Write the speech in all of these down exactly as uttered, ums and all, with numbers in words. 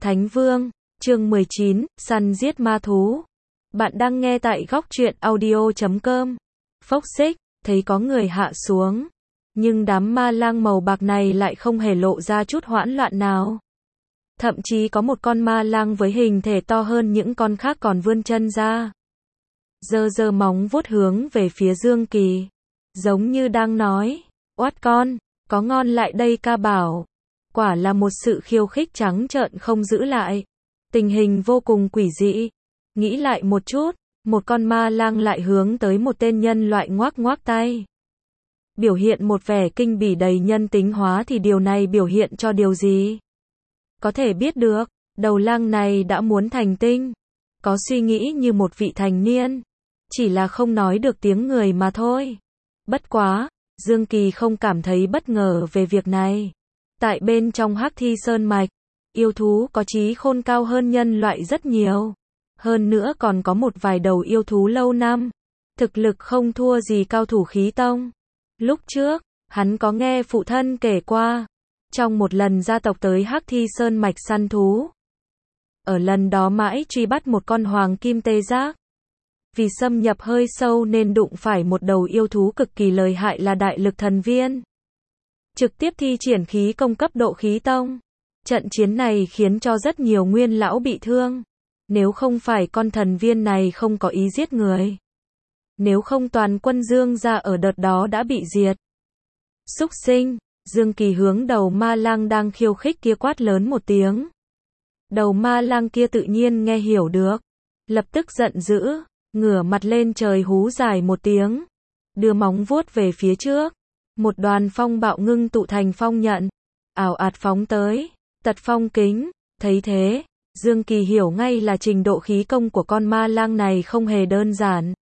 Thánh Vương, chương mười chín, săn giết ma thú. Bạn đang nghe tại góc truyện audio chấm com. Phốc xích, thấy có người hạ xuống. Nhưng đám ma lang màu bạc này lại không hề lộ ra chút hoảng loạn nào. Thậm chí có một con ma lang với hình thể to hơn những con khác còn vươn chân ra. Giơ giơ móng vuốt hướng về phía Dương Kỳ. Giống như đang nói, oát con, có ngon lại đây ca bảo. Quả là một sự khiêu khích trắng trợn không giữ lại. Tình hình vô cùng quỷ dị. Nghĩ lại một chút, một con ma lang lại hướng tới một tên nhân loại ngoác ngoác tay. Biểu hiện một vẻ kinh bỉ đầy nhân tính hóa thì điều này biểu hiện cho điều gì? Có thể biết được, đầu lang này đã muốn thành tinh. Có suy nghĩ như một vị thành niên. Chỉ là không nói được tiếng người mà thôi. Bất quá, Dương Kỳ không cảm thấy bất ngờ về việc này. Tại bên trong Hắc Thi Sơn Mạch, yêu thú có trí khôn cao hơn nhân loại rất nhiều. Hơn nữa còn có một vài đầu yêu thú lâu năm. Thực lực không thua gì cao thủ khí tông. Lúc trước, hắn có nghe phụ thân kể qua. Trong một lần gia tộc tới Hắc Thi Sơn Mạch săn thú. Ở lần đó mãi truy bắt một con hoàng kim tê giác. Vì xâm nhập hơi sâu nên đụng phải một đầu yêu thú cực kỳ lợi hại là đại lực thần viên. Trực tiếp thi triển khí công cấp độ khí tông. Trận chiến này khiến cho rất nhiều nguyên lão bị thương. Nếu không phải con thần viên này không có ý giết người. Nếu không toàn quân Dương gia ở đợt đó đã bị diệt. Súc sinh, Dương Kỳ hướng đầu ma lang đang khiêu khích kia quát lớn một tiếng. Đầu ma lang kia tự nhiên nghe hiểu được. Lập tức giận dữ, ngửa mặt lên trời hú dài một tiếng. Đưa móng vuốt về phía trước. Một đoàn phong bạo ngưng tụ thành phong nhận. Ảo ạt phóng tới. Tật phong kính. Thấy thế, Dương Kỳ hiểu ngay là trình độ khí công của con ma lang này không hề đơn giản.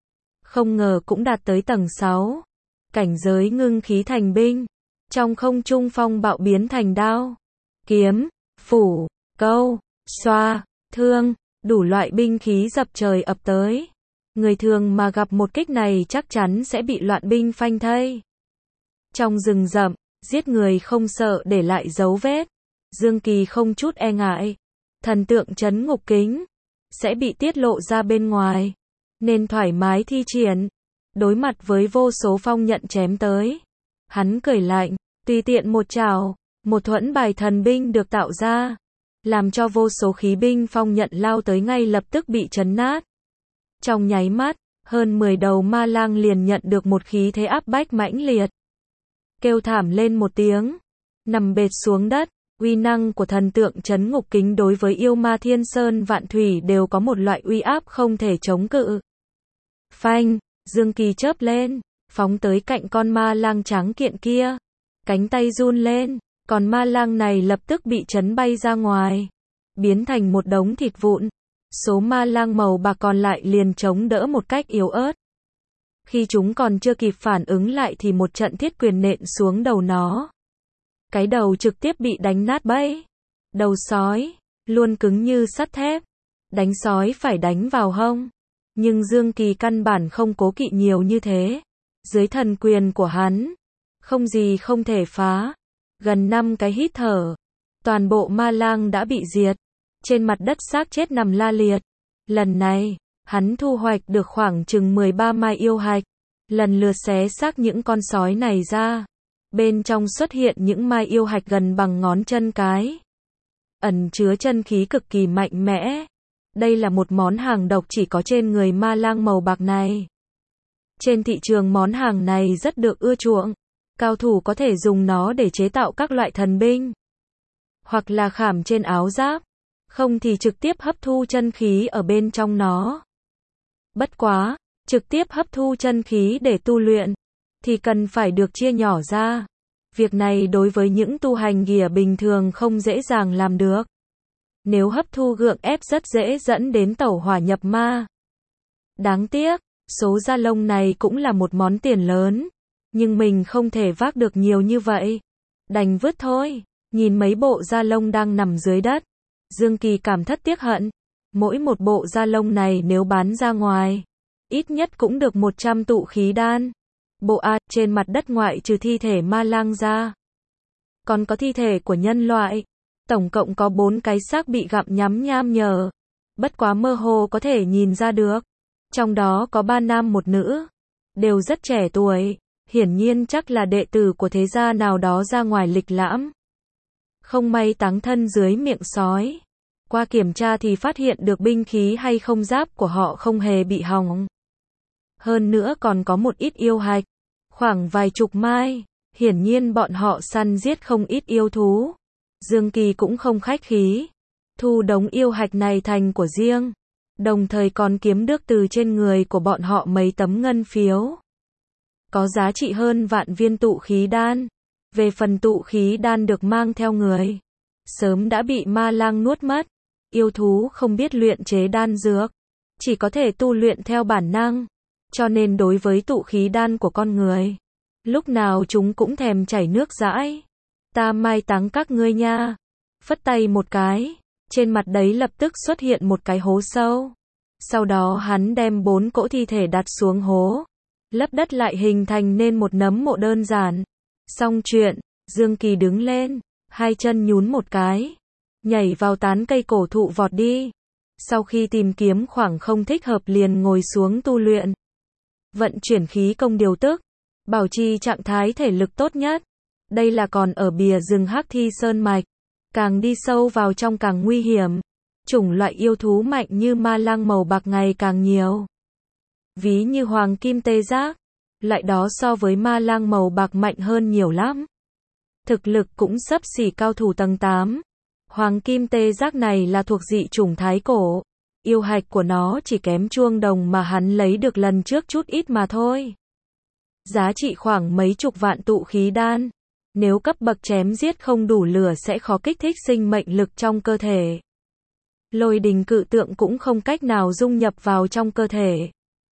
Không ngờ cũng đạt tới tầng sáu. Cảnh giới ngưng khí thành binh. Trong không trung phong bạo biến thành đao, kiếm, phủ, câu, xoa, thương, đủ loại binh khí dập trời ập tới. Người thường mà gặp một kích này chắc chắn sẽ bị loạn binh phanh thây. Trong rừng rậm, giết người không sợ để lại dấu vết. Dương Kỳ không chút e ngại. Thần tượng trấn ngục kính sẽ bị tiết lộ ra bên ngoài, nên thoải mái thi triển. Đối mặt với vô số phong nhận chém tới, hắn cười lạnh, tùy tiện một trảo, một thuẫn bài thần binh được tạo ra, làm cho vô số khí binh phong nhận lao tới ngay lập tức bị chấn nát. Trong nháy mắt, hơn mười đầu ma lang liền nhận được một khí thế áp bách mãnh liệt. Kêu thảm lên một tiếng, nằm bệt xuống đất. Uy năng của thần tượng trấn ngục kính đối với yêu ma thiên sơn vạn thủy đều có một loại uy áp không thể chống cự. Phanh, Dương Kỳ chớp lên, phóng tới cạnh con ma lang trắng kiện kia. Cánh tay run lên, còn ma lang này lập tức bị chấn bay ra ngoài, biến thành một đống thịt vụn. Số ma lang màu bạc còn lại liền chống đỡ một cách yếu ớt. Khi chúng còn chưa kịp phản ứng lại thì một trận thiết quyền nện xuống đầu nó. Cái đầu trực tiếp bị đánh nát bấy. Đầu sói, luôn cứng như sắt thép. Đánh sói phải đánh vào hông. Nhưng Dương Kỳ căn bản không cố kỵ nhiều như thế. Dưới thần quyền của hắn, không gì không thể phá. Gần năm cái hít thở, toàn bộ ma lang đã bị diệt. Trên mặt đất xác chết nằm la liệt. Lần này, hắn thu hoạch được khoảng chừng mười ba mai yêu hạch. Lần lượt xé xác những con sói này ra. Bên trong xuất hiện những mai yêu hạch gần bằng ngón chân cái. Ẩn chứa chân khí cực kỳ mạnh mẽ. Đây là một món hàng độc chỉ có trên người ma lang màu bạc này. Trên thị trường món hàng này rất được ưa chuộng. Cao thủ có thể dùng nó để chế tạo các loại thần binh. Hoặc là khảm trên áo giáp. Không thì trực tiếp hấp thu chân khí ở bên trong nó. Bất quá, trực tiếp hấp thu chân khí để tu luyện thì cần phải được chia nhỏ ra. Việc này đối với những tu hành ghìa bình thường không dễ dàng làm được. Nếu hấp thu gượng ép rất dễ dẫn đến tẩu hỏa nhập ma. Đáng tiếc, số da lông này cũng là một món tiền lớn. Nhưng mình không thể vác được nhiều như vậy. Đành vứt thôi. Nhìn mấy bộ da lông đang nằm dưới đất. Dương Kỳ cảm thất tiếc hận. Mỗi một bộ da lông này nếu bán ra ngoài, ít nhất cũng được một trăm tụ khí đan. Bộ A, trên mặt đất ngoại trừ thi thể ma lang ra, còn có thi thể của nhân loại. Tổng cộng có bốn cái xác bị gặm nhắm nham nhở. Bất quá mơ hồ có thể nhìn ra được. Trong đó có ba nam một nữ. Đều rất trẻ tuổi. Hiển nhiên chắc là đệ tử của thế gia nào đó ra ngoài lịch lãm. Không may táng thân dưới miệng sói. Qua kiểm tra thì phát hiện được binh khí hay không giáp của họ không hề bị hỏng. Hơn nữa còn có một ít yêu hạch. Khoảng vài chục mai. Hiển nhiên bọn họ săn giết không ít yêu thú. Dương Kỳ cũng không khách khí. Thu đống yêu hạch này thành của riêng. Đồng thời còn kiếm được từ trên người của bọn họ mấy tấm ngân phiếu. Có giá trị hơn vạn viên tụ khí đan. Về phần tụ khí đan được mang theo người. Sớm đã bị ma lang nuốt mất. Yêu thú không biết luyện chế đan dược. Chỉ có thể tu luyện theo bản năng. Cho nên đối với tụ khí đan của con người. Lúc nào chúng cũng thèm chảy nước dãi. Ta mai táng các ngươi nha. Phất tay một cái. Trên mặt đấy lập tức xuất hiện một cái hố sâu. Sau đó hắn đem bốn cỗ thi thể đặt xuống hố. Lấp đất lại hình thành nên một nấm mộ đơn giản. Xong chuyện, Dương Kỳ đứng lên. Hai chân nhún một cái. Nhảy vào tán cây cổ thụ vọt đi. Sau khi tìm kiếm khoảng không thích hợp liền ngồi xuống tu luyện. Vận chuyển khí công điều tức. Bảo trì trạng thái thể lực tốt nhất. Đây là còn ở bìa rừng Hắc Thi Sơn Mạch. Càng đi sâu vào trong càng nguy hiểm. Chủng loại yêu thú mạnh như ma lang màu bạc ngày càng nhiều. Ví như hoàng kim tê giác. Loại đó so với ma lang màu bạc mạnh hơn nhiều lắm. Thực lực cũng xấp xỉ cao thủ tầng tám. Hoàng kim tê giác này là thuộc dị chủng thái cổ. Yêu hạch của nó chỉ kém chuông đồng mà hắn lấy được lần trước chút ít mà thôi. Giá trị khoảng mấy chục vạn tụ khí đan. Nếu cấp bậc chém giết không đủ lửa sẽ khó kích thích sinh mệnh lực trong cơ thể. Lôi đình cự tượng cũng không cách nào dung nhập vào trong cơ thể.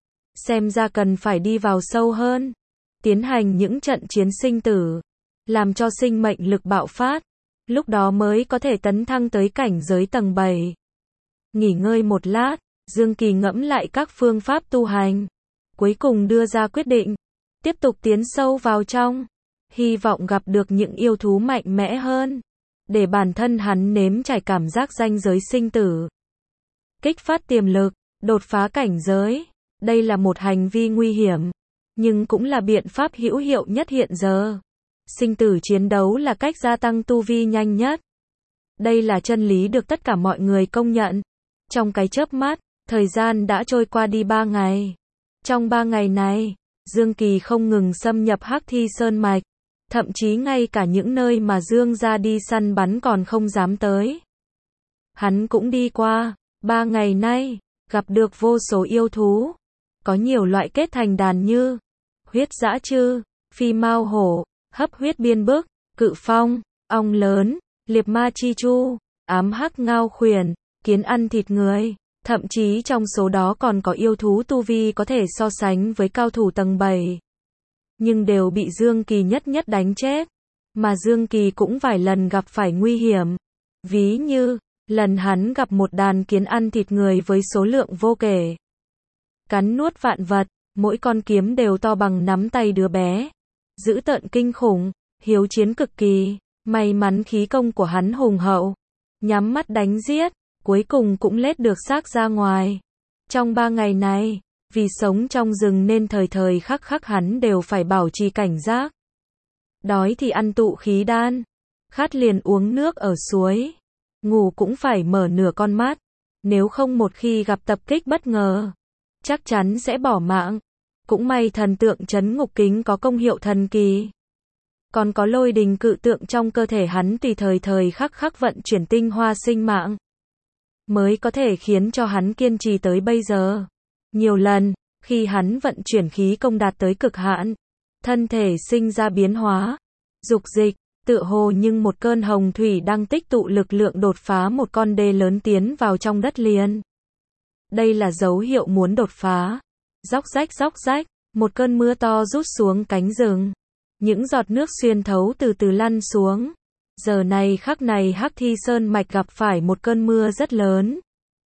Xem ra cần phải đi vào sâu hơn. Tiến hành những trận chiến sinh tử. Làm cho sinh mệnh lực bạo phát. Lúc đó mới có thể tấn thăng tới cảnh giới tầng bảy. Nghỉ ngơi một lát, Dương Kỳ ngẫm lại các phương pháp tu hành. Cuối cùng đưa ra quyết định. Tiếp tục tiến sâu vào trong. Hy vọng gặp được những yêu thú mạnh mẽ hơn. Để bản thân hắn nếm trải cảm giác ranh giới sinh tử. Kích phát tiềm lực, đột phá cảnh giới. Đây là một hành vi nguy hiểm. Nhưng cũng là biện pháp hữu hiệu nhất hiện giờ. Sinh tử chiến đấu là cách gia tăng tu vi nhanh nhất. Đây là chân lý được tất cả mọi người công nhận. Trong cái chớp mắt, thời gian đã trôi qua đi ba ngày. Trong ba ngày này, Dương Kỳ không ngừng xâm nhập Hắc Thi Sơn Mạch. Thậm chí ngay cả những nơi mà Dương gia đi săn bắn còn không dám tới. Hắn cũng đi qua. Ba ngày nay, gặp được vô số yêu thú. Có nhiều loại kết thành đàn như huyết dã trư, phi mao hổ, hấp huyết biên bức, cự phong, ong lớn, liệp ma chi chu, ám hắc ngao khuyển, kiến ăn thịt người. Thậm chí trong số đó còn có yêu thú tu vi có thể so sánh với cao thủ tầng bảy. Nhưng đều bị Dương Kỳ nhất nhất đánh chết. Mà Dương Kỳ cũng vài lần gặp phải nguy hiểm. Ví như, lần hắn gặp một đàn kiến ăn thịt người với số lượng vô kể. Cắn nuốt vạn vật, mỗi con kiếm đều to bằng nắm tay đứa bé. Dữ tợn kinh khủng, hiếu chiến cực kỳ. May mắn khí công của hắn hùng hậu. Nhắm mắt đánh giết, cuối cùng cũng lết được xác ra ngoài. Trong ba ngày này, vì sống trong rừng nên thời thời khắc khắc hắn đều phải bảo trì cảnh giác. Đói thì ăn tụ khí đan, khát liền uống nước ở suối, ngủ cũng phải mở nửa con mắt, nếu không một khi gặp tập kích bất ngờ, chắc chắn sẽ bỏ mạng. Cũng may thần tượng trấn ngục kính có công hiệu thần kỳ. Còn có lôi đình cự tượng trong cơ thể hắn tùy thời thời khắc khắc vận chuyển tinh hoa sinh mạng, mới có thể khiến cho hắn kiên trì tới bây giờ. Nhiều lần, khi hắn vận chuyển khí công đạt tới cực hạn, thân thể sinh ra biến hóa, dục dịch, tựa hồ nhưng một cơn hồng thủy đang tích tụ lực lượng đột phá một con đê lớn tiến vào trong đất liền. Đây là dấu hiệu muốn đột phá. Róc rách róc rách, một cơn mưa to rút xuống cánh rừng. Những giọt nước xuyên thấu từ từ lăn xuống. Giờ này khắc này Hắc Thi Sơn Mạch gặp phải một cơn mưa rất lớn.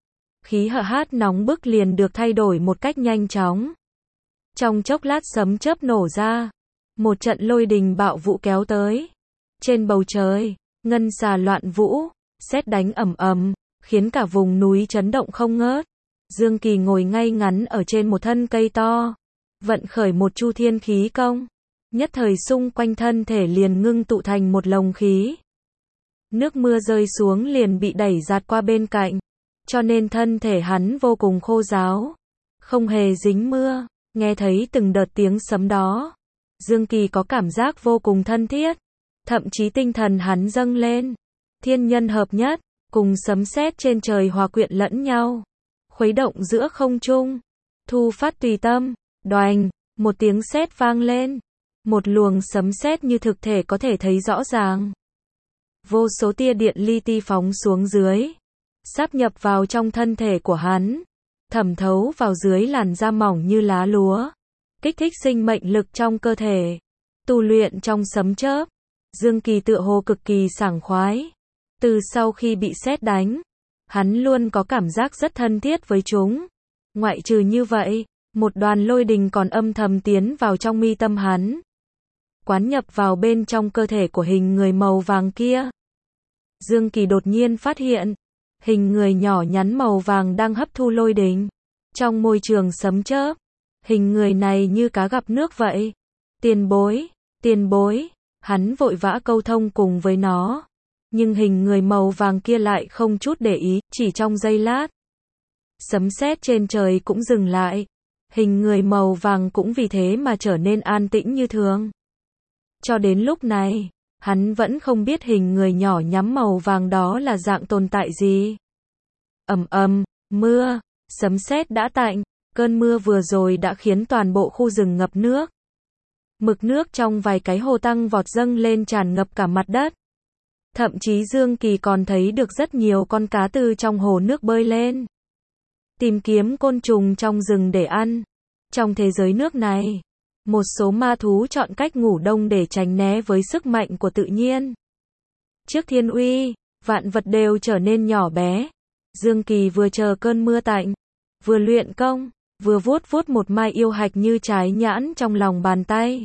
Khí hở hát nóng bức liền được thay đổi một cách nhanh chóng. Trong chốc lát sấm chớp nổ ra. Một trận lôi đình bạo vũ kéo tới. Trên bầu trời, ngân xà loạn vũ, sét đánh ầm ầm, khiến cả vùng núi chấn động không ngớt. Dương Kỳ ngồi ngay ngắn ở trên một thân cây to, vận khởi một chu thiên khí công, nhất thời xung quanh thân thể liền ngưng tụ thành một lồng khí. Nước mưa rơi xuống liền bị đẩy giạt qua bên cạnh, cho nên thân thể hắn vô cùng khô ráo, không hề dính mưa. Nghe thấy từng đợt tiếng sấm đó, Dương Kỳ có cảm giác vô cùng thân thiết, thậm chí tinh thần hắn dâng lên, thiên nhân hợp nhất, cùng sấm sét trên trời hòa quyện lẫn nhau, khuấy động giữa không trung, thu phát tùy tâm. Đoành, một tiếng sét vang lên, một luồng sấm sét như thực thể có thể thấy rõ ràng. Vô số tia điện li ti phóng xuống dưới, sáp nhập vào trong thân thể của hắn, thẩm thấu vào dưới làn da mỏng như lá lúa, kích thích sinh mệnh lực trong cơ thể. Tu luyện trong sấm chớp, Dương Kỳ tựa hồ cực kỳ sảng khoái. Từ sau khi bị sét đánh, hắn luôn có cảm giác rất thân thiết với chúng. Ngoại trừ như vậy, một đoàn lôi đình còn âm thầm tiến vào trong mi tâm hắn, quán nhập vào bên trong cơ thể của hình người màu vàng kia. Dương Kỳ đột nhiên phát hiện, hình người nhỏ nhắn màu vàng đang hấp thu lôi đình. Trong môi trường sấm chớp, hình người này như cá gặp nước vậy. Tiền bối, tiền bối, hắn vội vã câu thông cùng với nó. Nhưng hình người màu vàng kia lại không chút để ý, chỉ trong giây lát. Sấm sét trên trời cũng dừng lại. Hình người màu vàng cũng vì thế mà trở nên an tĩnh như thường. Cho đến lúc này, hắn vẫn không biết hình người nhỏ nhắm màu vàng đó là dạng tồn tại gì. Ầm ầm, mưa, sấm sét đã tạnh, cơn mưa vừa rồi đã khiến toàn bộ khu rừng ngập nước. Mực nước trong vài cái hồ tăng vọt dâng lên tràn ngập cả mặt đất. Thậm chí Dương Kỳ còn thấy được rất nhiều con cá từ trong hồ nước bơi lên, tìm kiếm côn trùng trong rừng để ăn. Trong thế giới nước này, một số ma thú chọn cách ngủ đông để tránh né với sức mạnh của tự nhiên. Trước thiên uy, vạn vật đều trở nên nhỏ bé. Dương Kỳ vừa chờ cơn mưa tạnh, vừa luyện công, vừa vuốt vuốt một mai yêu hạch như trái nhãn trong lòng bàn tay.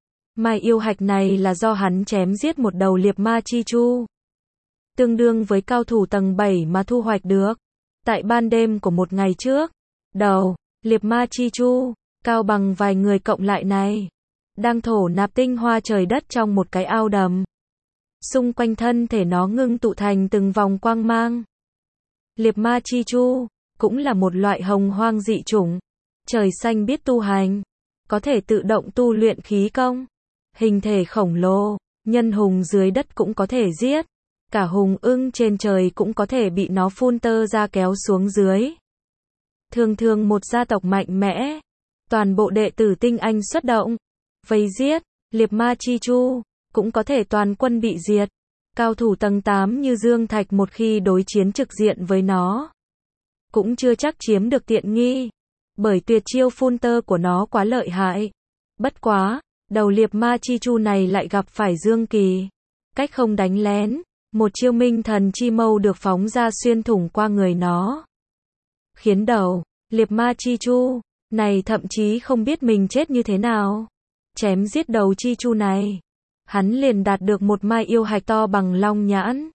Mai yêu hạch này là do hắn chém giết một đầu liệp ma chi chu, tương đương với cao thủ tầng bảy mà thu hoạch được tại ban đêm của một ngày trước. Đầu liệp ma chi chu, cao bằng vài người cộng lại này, đang thổ nạp tinh hoa trời đất trong một cái ao đầm. Xung quanh thân thể nó ngưng tụ thành từng vòng quang mang. Liệp ma chi chu cũng là một loại hồng hoang dị chủng, trời xanh biết tu hành, có thể tự động tu luyện khí công. Hình thể khổng lồ, nhân hùng dưới đất cũng có thể giết, cả hùng ưng trên trời cũng có thể bị nó phun tơ ra kéo xuống dưới. Thường thường một gia tộc mạnh mẽ, toàn bộ đệ tử tinh anh xuất động, vây giết, liệp ma chi chu, cũng có thể toàn quân bị diệt. Cao thủ tầng tám như Dương Thạch một khi đối chiến trực diện với nó, cũng chưa chắc chiếm được tiện nghi, bởi tuyệt chiêu phun tơ của nó quá lợi hại. Bất quá, đầu liệp ma chi chu này lại gặp phải Dương Kỳ. Cách không đánh lén, một chiêu minh thần chi mâu được phóng ra xuyên thủng qua người nó, khiến đầu liệp ma chi chu này thậm chí không biết mình chết như thế nào. Chém giết đầu chi chu này, hắn liền đạt được một mai yêu hạch to bằng long nhãn.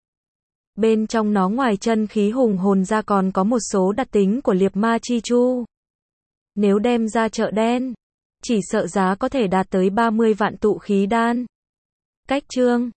Bên trong nó ngoài chân khí hùng hồn ra còn có một số đặc tính của liệp ma chi chu. Nếu đem ra chợ đen, chỉ sợ giá có thể đạt tới ba mươi vạn tụ khí đan. Cách chương